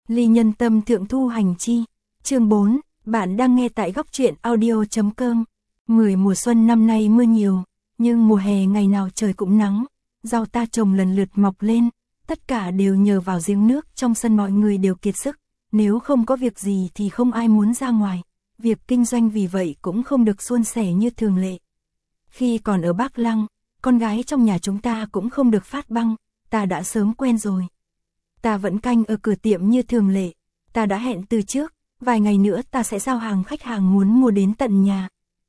Ly nhân tâm thượng thu hành chi. Chương 4, bạn đang nghe tại góc truyện audio.com. 10 mùa xuân năm nay mưa nhiều, nhưng mùa hè ngày nào trời cũng nắng, rau ta trồng lần lượt mọc lên, tất cả đều nhờ vào giếng nước trong sân mọi người đều kiệt sức, nếu không có việc gì thì không ai muốn ra ngoài, việc kinh doanh vì vậy cũng không được suôn sẻ như thường lệ. Khi còn ở Bắc Lăng, con gái trong nhà chúng ta cũng không được phát băng, ta đã sớm quen rồi. Ta vẫn canh ở cửa tiệm như thường lệ, ta đã hẹn từ trước, vài ngày nữa ta sẽ giao hàng khách hàng muốn mua đến tận nhà.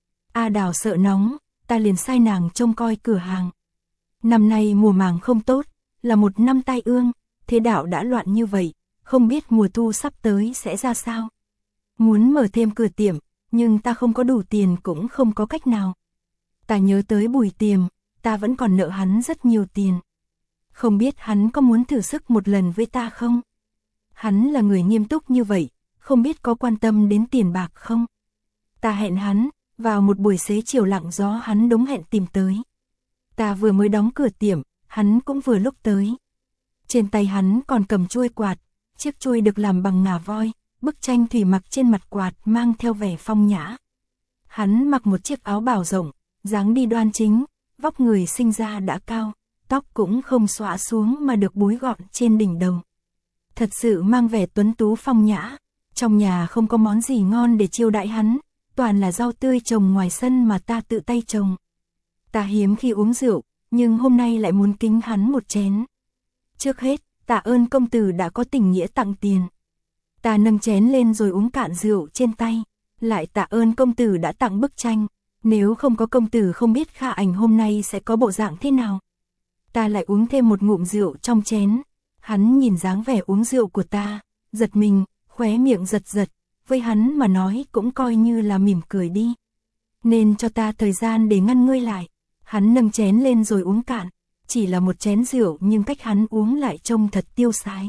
A Đào sợ nóng, ta liền sai nàng trông coi cửa hàng. Năm nay mùa màng không tốt, là một năm tai ương, thế đạo đã loạn như vậy, không biết mùa thu sắp tới sẽ ra sao. Muốn mở thêm cửa tiệm, nhưng ta không có đủ tiền cũng không có cách nào. Ta nhớ tới Bùi Tiềm, ta vẫn còn nợ hắn rất nhiều tiền. Không biết hắn có muốn thử sức một lần với ta không? Hắn là người nghiêm túc như vậy, không biết có quan tâm đến tiền bạc không? Ta hẹn hắn, vào một buổi xế chiều lặng gió hắn đúng hẹn tìm tới. Ta vừa mới đóng cửa tiệm, hắn cũng vừa lúc tới. Trên tay hắn còn cầm chuôi quạt, chiếc chuôi được làm bằng ngà voi, bức tranh thủy mặc trên mặt quạt mang theo vẻ phong nhã. Hắn mặc một chiếc áo bào rộng, dáng đi đoan chính, vóc người sinh ra đã cao, tóc cũng không xõa xuống mà được búi gọn trên đỉnh đầu. Thật sự mang vẻ tuấn tú phong nhã, trong nhà không có món gì ngon để chiêu đãi hắn, toàn là rau tươi trồng ngoài sân mà ta tự tay trồng. Ta hiếm khi uống rượu, nhưng hôm nay lại muốn kính hắn một chén. Trước hết, tạ ơn công tử đã có tình nghĩa tặng tiền. Ta nâng chén lên rồi uống cạn rượu trên tay, lại tạ ơn công tử đã tặng bức tranh, nếu không có công tử không biết Kha Ảnh hôm nay sẽ có bộ dạng thế nào. Ta lại uống thêm một ngụm rượu trong chén, hắn nhìn dáng vẻ uống rượu của ta, giật mình, khóe miệng giật giật, với hắn mà nói cũng coi như là mỉm cười đi. Nên cho ta thời gian để ngăn ngươi lại. Hắn nâng chén lên rồi uống cạn, chỉ là một chén rượu nhưng cách hắn uống lại trông thật tiêu sái.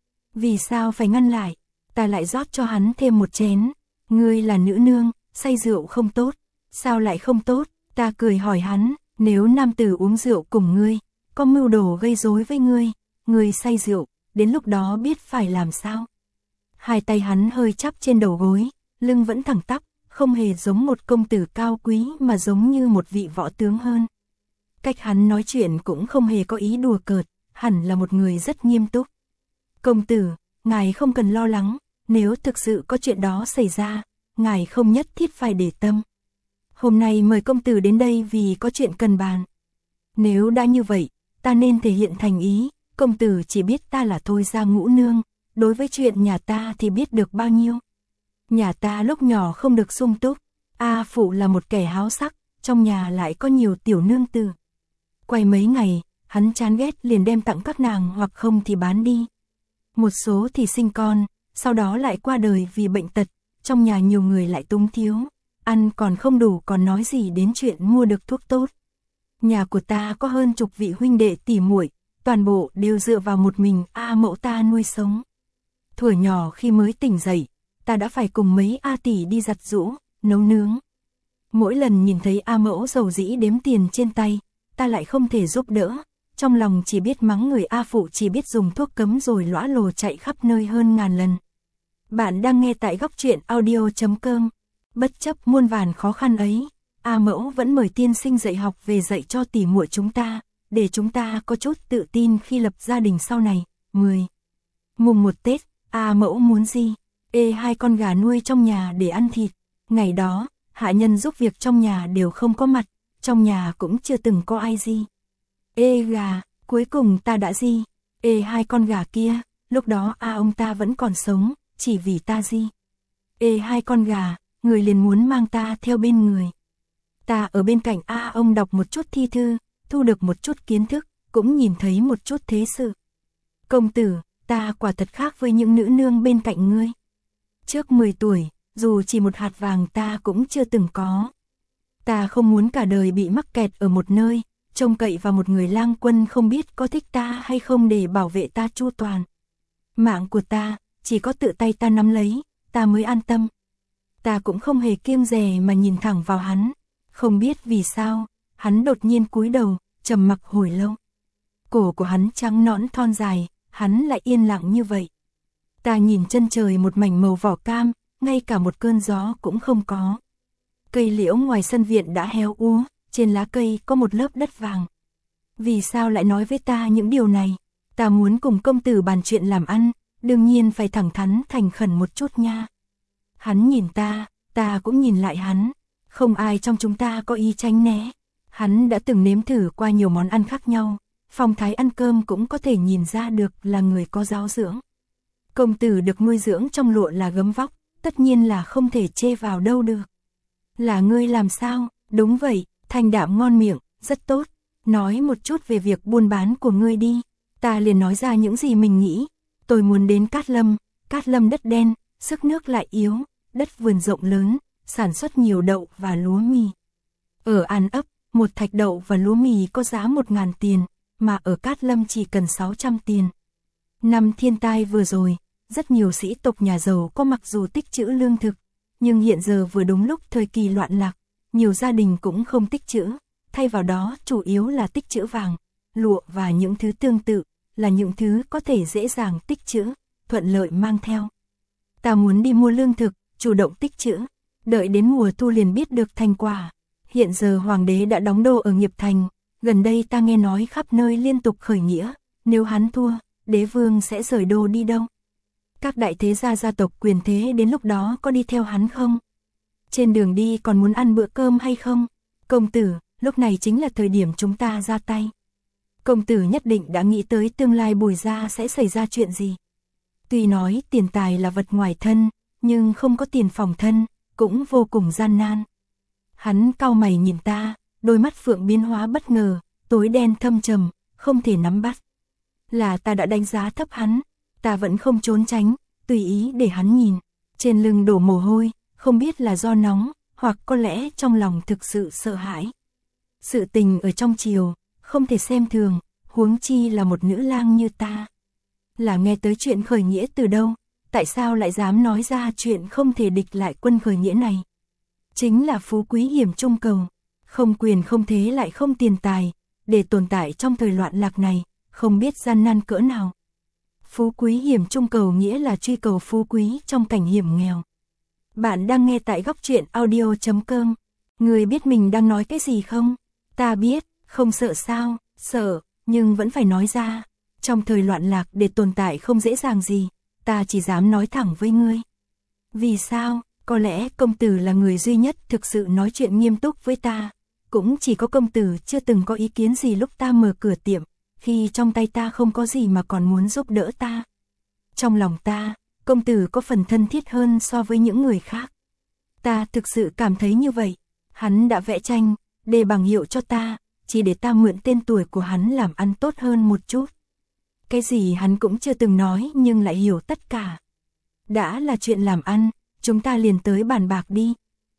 Vì sao phải ngăn lại? Ta lại rót cho hắn thêm một chén. Ngươi là nữ nương, say rượu không tốt. Sao lại không tốt? Ta cười hỏi hắn, nếu nam tử uống rượu cùng ngươi, có mưu đồ gây rối với ngươi say rượu, đến lúc đó biết phải làm sao? Hai tay hắn hơi chắp trên đầu gối, lưng vẫn thẳng tắp, không hề giống một công tử cao quý mà giống như một vị võ tướng hơn. Cách hắn nói chuyện cũng không hề có ý đùa cợt, hẳn là một người rất nghiêm túc. Công tử, ngài không cần lo lắng, nếu thực sự có chuyện đó xảy ra, ngài không nhất thiết phải để tâm. Hôm nay mời công tử đến đây vì có chuyện cần bàn. Nếu đã như vậy, ta nên thể hiện thành ý, công tử chỉ biết ta là Thôi Gia Ngũ Nương, đối với chuyện nhà ta thì biết được bao nhiêu. Nhà ta lúc nhỏ không được sung túc, A Phụ là một kẻ háo sắc, trong nhà lại có nhiều tiểu nương tử. Quay mấy ngày, hắn chán ghét liền đem tặng các nàng hoặc không thì bán đi. Một số thì sinh con, sau đó lại qua đời vì bệnh tật, trong nhà nhiều người lại túng thiếu, ăn còn không đủ còn nói gì đến chuyện mua được thuốc tốt. Nhà của ta có hơn chục vị huynh đệ tỷ muội, toàn bộ đều dựa vào một mình A Mẫu ta nuôi sống. Thuở nhỏ khi mới tỉnh dậy, ta đã phải cùng mấy A tỷ đi giặt giũ, nấu nướng. Mỗi lần nhìn thấy A Mẫu rầu rĩ đếm tiền trên tay, ta lại không thể giúp đỡ, trong lòng chỉ biết mắng người A Phụ chỉ biết dùng thuốc cấm rồi lõa lồ chạy khắp nơi hơn ngàn lần. Bạn đang nghe tại góc truyện audio.com. Bất chấp muôn vàn khó khăn ấy, A Mẫu vẫn mời tiên sinh dạy học về dạy cho tỷ muội chúng ta, để chúng ta có chút tự tin khi lập gia đình sau này. 10. Mùng 1 Tết, A Mẫu muốn gì? Hai con gà nuôi trong nhà để ăn thịt. Ngày đó, hạ nhân giúp việc trong nhà đều không có mặt, trong nhà cũng chưa từng có ai gì. Gà, cuối cùng ta đã gì? Hai con gà kia, lúc đó ông ta vẫn còn sống, chỉ vì ta gì? Hai con gà, người liền muốn mang ta theo bên người. Ta ở bên cạnh ông đọc một chút thi thư, thu được một chút kiến thức, cũng nhìn thấy một chút thế sự. Công tử, ta quả thật khác với những nữ nương bên cạnh ngươi. Trước 10 tuổi, dù chỉ một hạt vàng ta cũng chưa từng có. Ta không muốn cả đời bị mắc kẹt ở một nơi, trông cậy vào một người lang quân không biết có thích ta hay không để bảo vệ ta chu toàn. Mạng của ta, chỉ có tự tay ta nắm lấy, ta mới an tâm. Ta cũng không hề kiêng dè mà nhìn thẳng vào hắn, không biết vì sao, hắn đột nhiên cúi đầu, trầm mặc hồi lâu. Cổ của hắn trắng nõn thon dài, hắn lại yên lặng như vậy. Ta nhìn chân trời một mảnh màu vỏ cam, ngay cả một cơn gió cũng không có. Cây liễu ngoài sân viện đã héo úa, trên lá cây có một lớp đất vàng. Vì sao lại nói với ta những điều này? Ta muốn cùng công tử bàn chuyện làm ăn, đương nhiên phải thẳng thắn thành khẩn một chút nha. Hắn nhìn ta cũng nhìn lại hắn. Không ai trong chúng ta có ý tránh né. Hắn đã từng nếm thử qua nhiều món ăn khác nhau. Phong thái ăn cơm cũng có thể nhìn ra được là người có giáo dưỡng. Công tử được nuôi dưỡng trong lụa là gấm vóc, tất nhiên là không thể chê vào đâu được. Là ngươi làm sao? Đúng vậy, thanh đạm ngon miệng, rất tốt. Nói một chút về việc buôn bán của ngươi đi. Ta liền nói ra những gì mình nghĩ. Tôi muốn đến Cát Lâm đất đen, sức nước lại yếu, đất vườn rộng lớn, sản xuất nhiều đậu và lúa mì. Ở An Ấp, một thạch đậu và lúa mì có giá 1.000 tiền, mà ở Cát Lâm chỉ cần 600 tiền. Năm thiên tai vừa rồi, rất nhiều sĩ tộc nhà giàu có mặc dù tích trữ lương thực, nhưng hiện giờ vừa đúng lúc thời kỳ loạn lạc, nhiều gia đình cũng không tích trữ, thay vào đó chủ yếu là tích trữ vàng, lụa và những thứ tương tự, là những thứ có thể dễ dàng tích trữ, thuận lợi mang theo. Ta muốn đi mua lương thực, chủ động tích trữ, đợi đến mùa thu liền biết được thành quả. Hiện giờ hoàng đế đã đóng đô ở Nghiệp Thành, gần đây ta nghe nói khắp nơi liên tục khởi nghĩa, nếu hắn thua, đế vương sẽ rời đô đi đâu? Các đại thế gia tộc quyền thế đến lúc đó có đi theo hắn không? Trên đường đi còn muốn ăn bữa cơm hay không? Công tử, lúc này chính là thời điểm chúng ta ra tay. Công tử nhất định đã nghĩ tới tương lai Bùi gia sẽ xảy ra chuyện gì. Tuy nói tiền tài là vật ngoài thân, nhưng không có tiền phòng thân, cũng vô cùng gian nan. Hắn cau mày nhìn ta, đôi mắt phượng biến hóa bất ngờ, tối đen thâm trầm, không thể nắm bắt. Là ta đã đánh giá thấp hắn, ta vẫn không trốn tránh, tùy ý để hắn nhìn. Trên lưng đổ mồ hôi, không biết là do nóng, hoặc có lẽ trong lòng thực sự sợ hãi. Sự tình ở trong triều, không thể xem thường, huống chi là một nữ lang như ta. Là nghe tới chuyện khởi nghĩa từ đâu, tại sao lại dám nói ra chuyện không thể địch lại quân khởi nghĩa này? Chính là phú quý hiểm trung cầu, không quyền không thế lại không tiền tài, để tồn tại trong thời loạn lạc này, không biết gian nan cỡ nào. Phú quý hiểm trung cầu nghĩa là truy cầu phú quý trong cảnh hiểm nghèo. Bạn đang nghe tại góc truyện audio.com. Người biết mình đang nói cái gì không? Ta biết, không sợ sao? Sợ, nhưng vẫn phải nói ra. Trong thời loạn lạc để tồn tại không dễ dàng gì, ta chỉ dám nói thẳng với ngươi. Vì sao? Có lẽ công tử là người duy nhất thực sự nói chuyện nghiêm túc với ta. Cũng chỉ có công tử chưa từng có ý kiến gì lúc ta mở cửa tiệm, khi trong tay ta không có gì mà còn muốn giúp đỡ ta. Trong lòng ta, công tử có phần thân thiết hơn so với những người khác. Ta thực sự cảm thấy như vậy. Hắn đã vẽ tranh, đề bảng hiệu cho ta, chỉ để ta mượn tên tuổi của hắn làm ăn tốt hơn một chút. Cái gì hắn cũng chưa từng nói nhưng lại hiểu tất cả. Đã là chuyện làm ăn, chúng ta liền tới bàn bạc đi.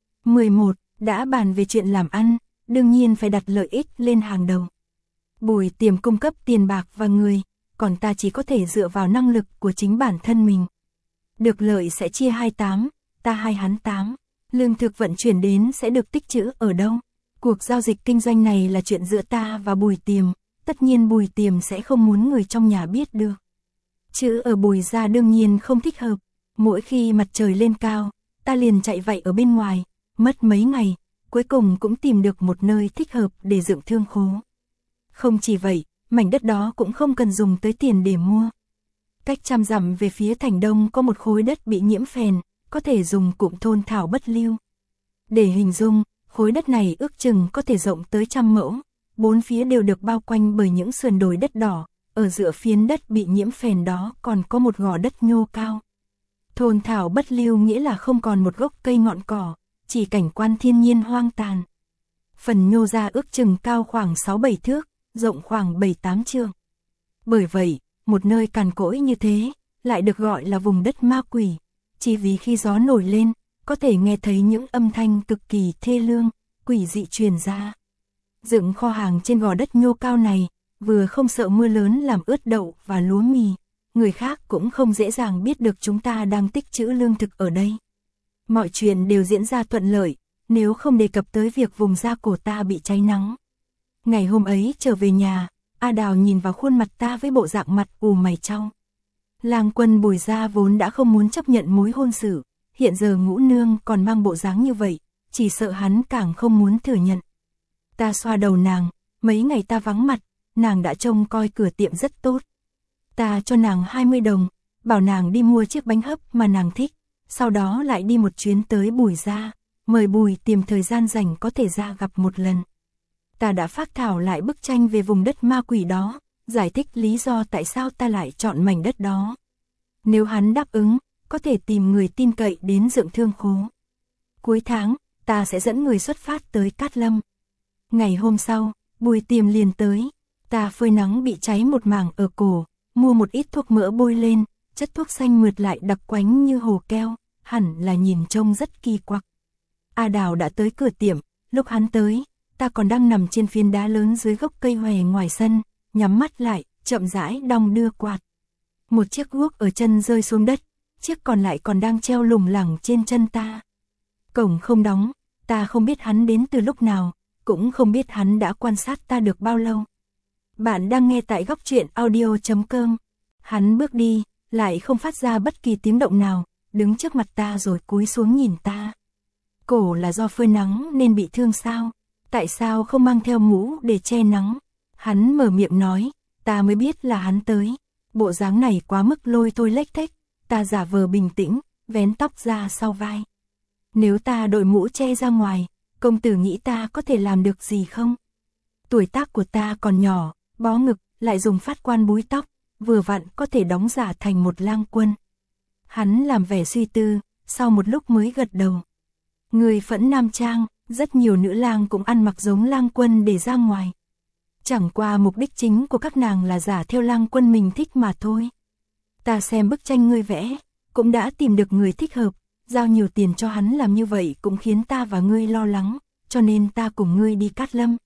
11. Đã bàn về chuyện làm ăn, đương nhiên phải đặt lợi ích lên hàng đầu. Bùi Tiềm cung cấp tiền bạc và người, còn ta chỉ có thể dựa vào năng lực của chính bản thân mình. Được lợi sẽ chia 28, ta 2 hắn 8. Lương thực vận chuyển đến sẽ được tích trữ ở đâu? Cuộc giao dịch kinh doanh này là chuyện giữa ta và Bùi Tiềm, tất nhiên Bùi Tiềm sẽ không muốn người trong nhà biết được. Chữ ở Bùi gia đương nhiên không thích hợp, mỗi khi mặt trời lên cao, ta liền chạy vạy ở bên ngoài, mất mấy ngày, cuối cùng cũng tìm được một nơi thích hợp để dựng thương khố. Không chỉ vậy, mảnh đất đó cũng không cần dùng tới tiền để mua. Cách 100 dặm về phía thành đông có một khối đất bị nhiễm phèn, có thể dùng cụm thôn thảo bất lưu. Để hình dung, khối đất này ước chừng có thể rộng tới 100 mẫu, bốn phía đều được bao quanh bởi những sườn đồi đất đỏ, ở giữa phiến đất bị nhiễm phèn đó còn có một gò đất nhô cao. Thôn thảo bất lưu nghĩa là không còn một gốc cây ngọn cỏ, chỉ cảnh quan thiên nhiên hoang tàn. Phần nhô ra ước chừng cao khoảng 6-7 thước, rộng khoảng 7-8 trượng. Bởi vậy, một nơi cằn cỗi như thế, lại được gọi là vùng đất ma quỷ, chỉ vì khi gió nổi lên, có thể nghe thấy những âm thanh cực kỳ thê lương, quỷ dị truyền ra. Dựng kho hàng trên gò đất nhô cao này, vừa không sợ mưa lớn làm ướt đậu và lúa mì, người khác cũng không dễ dàng biết được chúng ta đang tích trữ lương thực ở đây. Mọi chuyện đều diễn ra thuận lợi, nếu không đề cập tới việc vùng da cổ ta bị cháy nắng. Ngày hôm ấy trở về nhà, A Đào nhìn vào khuôn mặt ta với bộ dạng mặt ù mày chau. Lang Quân Bùi gia vốn đã không muốn chấp nhận mối hôn sự, hiện giờ Ngũ nương còn mang bộ dáng như vậy, chỉ sợ hắn càng không muốn thừa nhận. Ta xoa đầu nàng, mấy ngày ta vắng mặt, nàng đã trông coi cửa tiệm rất tốt. Ta cho nàng 20 đồng, bảo nàng đi mua chiếc bánh hấp mà nàng thích, sau đó lại đi một chuyến tới Bùi gia, mời Bùi tìm thời gian rảnh có thể ra gặp một lần. Ta đã phác thảo lại bức tranh về vùng đất ma quỷ đó, giải thích lý do tại sao ta lại chọn mảnh đất đó. Nếu hắn đáp ứng, có thể tìm người tin cậy đến Dượng Thương Khố. Cuối tháng, ta sẽ dẫn người xuất phát tới Cát Lâm. Ngày hôm sau, Bùi Tiềm liền tới, ta phơi nắng bị cháy một mảng ở cổ, mua một ít thuốc mỡ bôi lên, chất thuốc xanh mượt lại đặc quánh như hồ keo, hẳn là nhìn trông rất kỳ quặc. A Đào đã tới cửa tiệm, lúc hắn tới, ta còn đang nằm trên phiến đá lớn dưới gốc cây hòe ngoài sân, nhắm mắt lại, chậm rãi đong đưa quạt. Một chiếc guốc ở chân rơi xuống đất, chiếc còn lại còn đang treo lủng lẳng trên chân ta. Cổng không đóng, ta không biết hắn đến từ lúc nào, cũng không biết hắn đã quan sát ta được bao lâu. Bạn đang nghe tại góc truyện audio.com. Hắn bước đi, lại không phát ra bất kỳ tiếng động nào, đứng trước mặt ta rồi cúi xuống nhìn ta. Cổ là do phơi nắng nên bị thương sao? Tại sao không mang theo mũ để che nắng? Hắn mở miệng nói, ta mới biết là hắn tới. Bộ dáng này quá mức lôi thôi lếch thếch, ta giả vờ bình tĩnh, vén tóc ra sau vai. Nếu ta đội mũ che ra ngoài, công tử nghĩ ta có thể làm được gì không? Tuổi tác của ta còn nhỏ, bó ngực, lại dùng phát quan búi tóc, vừa vặn có thể đóng giả thành một lang quân. Hắn làm vẻ suy tư, sau một lúc mới gật đầu. Người Phẫn Nam Trang, rất nhiều nữ lang cũng ăn mặc giống lang quân để ra ngoài. Chẳng qua mục đích chính của các nàng là giả theo lang quân mình thích mà thôi. Ta xem bức tranh ngươi vẽ, cũng đã tìm được người thích hợp, giao nhiều tiền cho hắn làm như vậy cũng khiến ta và ngươi lo lắng, cho nên ta cùng ngươi đi Cát Lâm.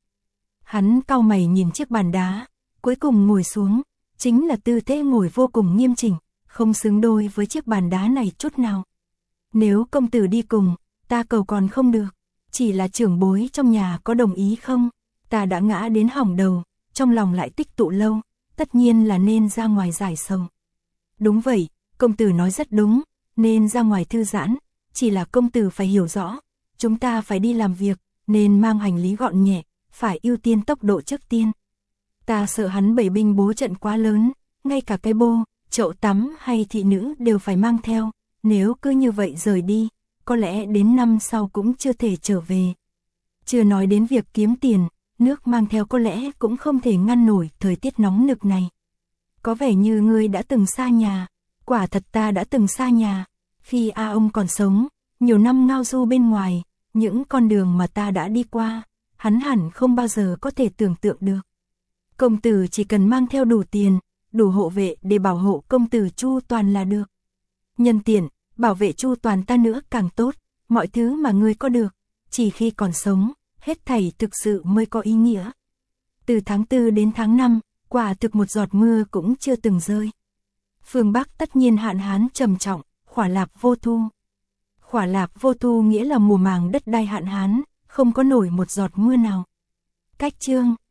Hắn cau mày nhìn chiếc bàn đá, cuối cùng ngồi xuống, chính là tư thế ngồi vô cùng nghiêm chỉnh, không xứng đôi với chiếc bàn đá này chút nào. Nếu công tử đi cùng, ta cầu còn không được, chỉ là trưởng bối trong nhà có đồng ý không? Ta đã ngã đến hỏng đầu, trong lòng lại tích tụ lâu, tất nhiên là nên ra ngoài giải sầu. Đúng vậy, công tử nói rất đúng, nên ra ngoài thư giãn, chỉ là công tử phải hiểu rõ, chúng ta phải đi làm việc, nên mang hành lý gọn nhẹ, phải ưu tiên tốc độ trước tiên. Ta sợ hắn bày binh bố trận quá lớn, ngay cả cái bô, chậu tắm hay thị nữ đều phải mang theo, nếu cứ như vậy rời đi, có lẽ đến năm sau cũng chưa thể trở về. Chưa nói đến việc kiếm tiền, nước mang theo có lẽ cũng không thể ngăn nổi thời tiết nóng nực này. Có vẻ như ngươi đã từng xa nhà, quả thật ta đã từng xa nhà, khi A ông còn sống, nhiều năm ngao du bên ngoài, những con đường mà ta đã đi qua, hắn hẳn không bao giờ có thể tưởng tượng được. Công tử chỉ cần mang theo đủ tiền, đủ hộ vệ để bảo hộ công tử chu toàn là được. Nhân tiện, bảo vệ chu toàn ta nữa càng tốt, mọi thứ mà ngươi có được, chỉ khi còn sống, hết thảy thực sự mới có ý nghĩa. Từ tháng 4 đến tháng 5, quả thực một giọt mưa cũng chưa từng rơi. Phương Bắc tất nhiên hạn hán trầm trọng, khỏa lạp vô thu. Khỏa lạp vô thu nghĩa là mùa màng đất đai hạn hán, không có nổi một giọt mưa nào. Cách chương